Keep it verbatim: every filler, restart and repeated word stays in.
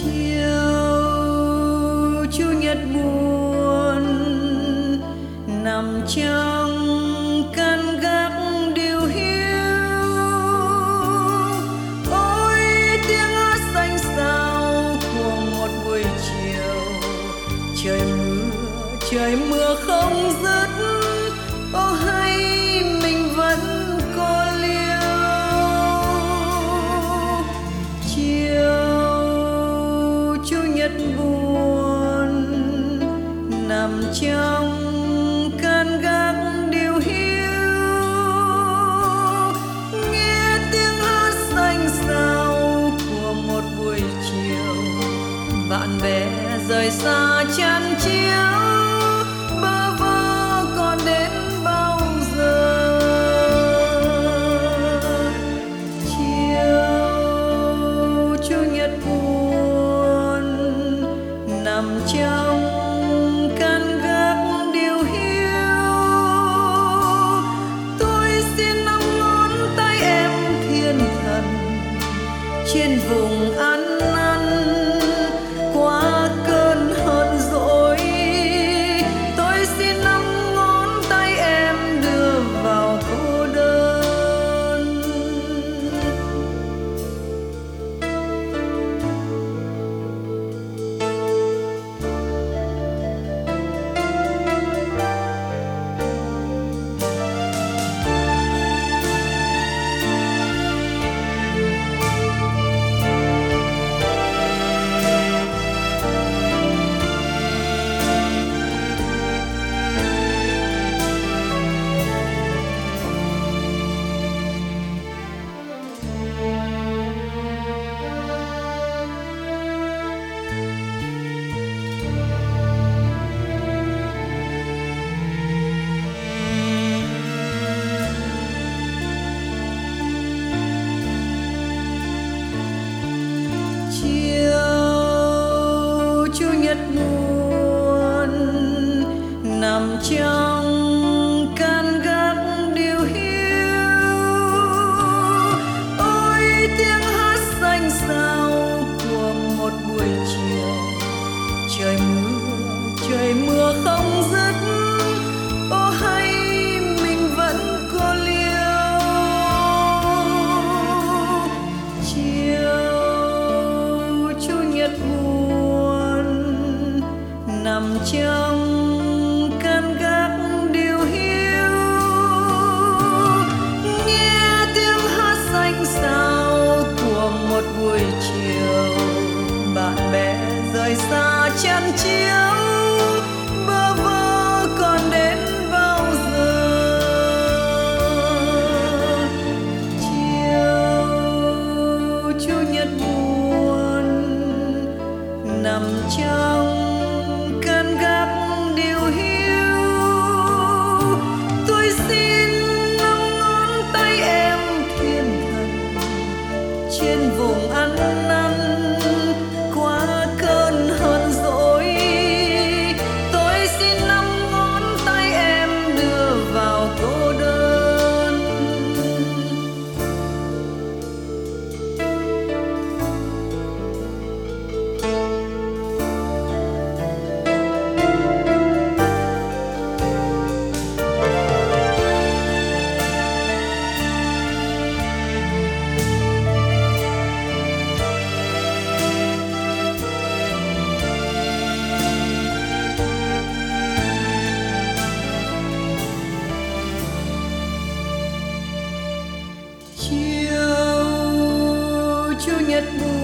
chiều chủ nhật buồn nằm trong căn gác điều hiu. Ôi tiếng hát xanh xao của một buổi chiều, trời mưa trời mưa không dứt. Ô hay mình vẫn có liêu. Chiều chủ nhật buồn nằm trong căn gác điều hiu, nghe tiếng hát xanh xao của một buổi chiều. Bạn bè rời xa chăn chiếu, bơ vơ còn đến bao giờ. Chiều chủ nhật buồn nằm trong căn gác điều hiu. Tôi xin nắm ngón tay em thiên thần trên vùng ăn năn qua cơn hờn dỗi. Tôi xin nắm ngón tay em đưa vào cô đơn. Buồn nằm trong căn gác điều hiu. Ôi tiếng hát xanh xao của một buổi chiều, trời mưa trời mưa không dứt. Ô hay mình vẫn có liêu. Chiều chủ nhật buồn nằm trong căn gác điều hiu, nghe tiếng hát xanh xao của một buổi chiều. Bạn bè rời xa chăn chiếu, bơ vơ còn đến bao giờ. Chiều chủ nhật buồn nằm trong căn gác điều hiu. Tôi xin nắm ngón tay em thiên thần trên vùng ăn năn qua cơn hờn dỗi. Tôi xin nắm ngón tay em đưa vào cô đơn. Chiều chủ nhật buồn